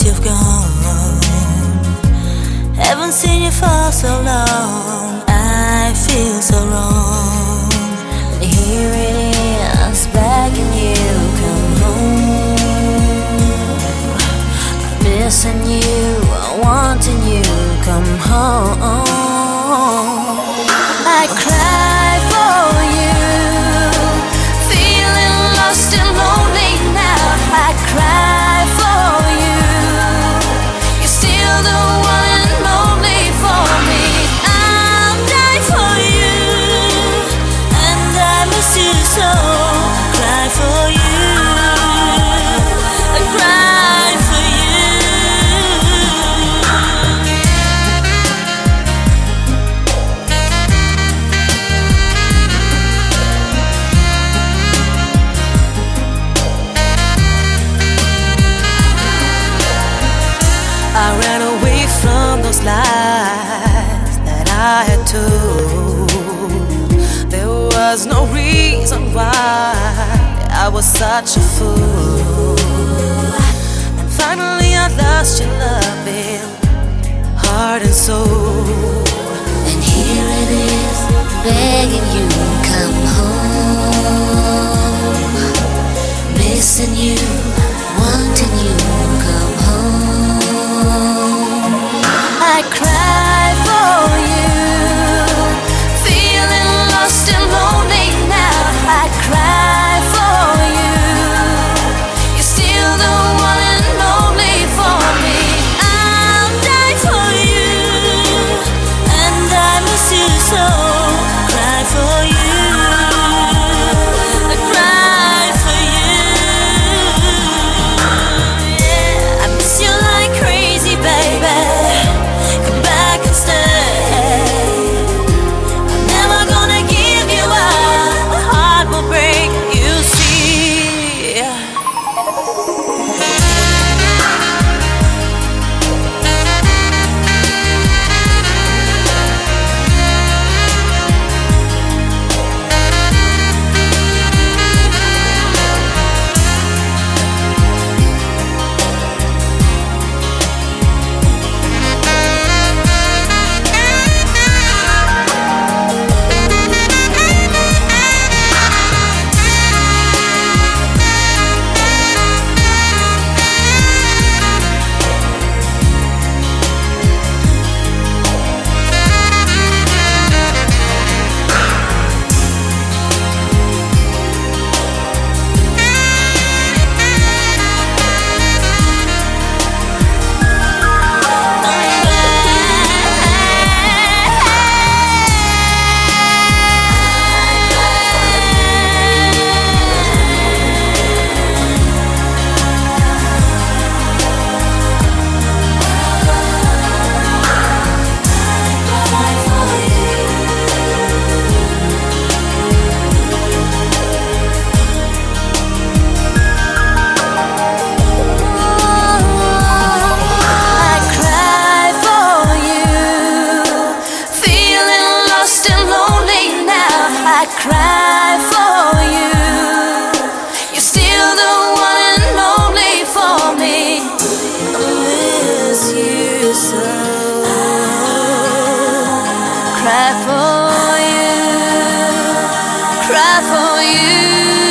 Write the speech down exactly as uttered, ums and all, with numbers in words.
you've gone. Haven't seen you for so long. I feel so wrong. And here it is, begging you, come home. I'm missing you, wanting you, come home. I cry for you, feeling lost and lonely now. I cry for you, you're still the one and only for me. I'll die for you, and I miss you so. Cry for you, I cry for you. I ran away from those lies that I had told. There was no reason why I was such a fool. And finally I lost your loving heart and soul. And here it is, begging you, come home. Missing you, wanting you, come home. I cry for you, feeling lost and lonely now. I cry for you, you're still the one and only for me. I'll die for you, and I miss you so. Cry for you, I cry for you. Yeah, I miss you like crazy, baby. Come back and stay. I'm never gonna give you up. My heart will break, you see. I cry for you, you're still the one and only for me. I miss you so. Cry for you, cry for you.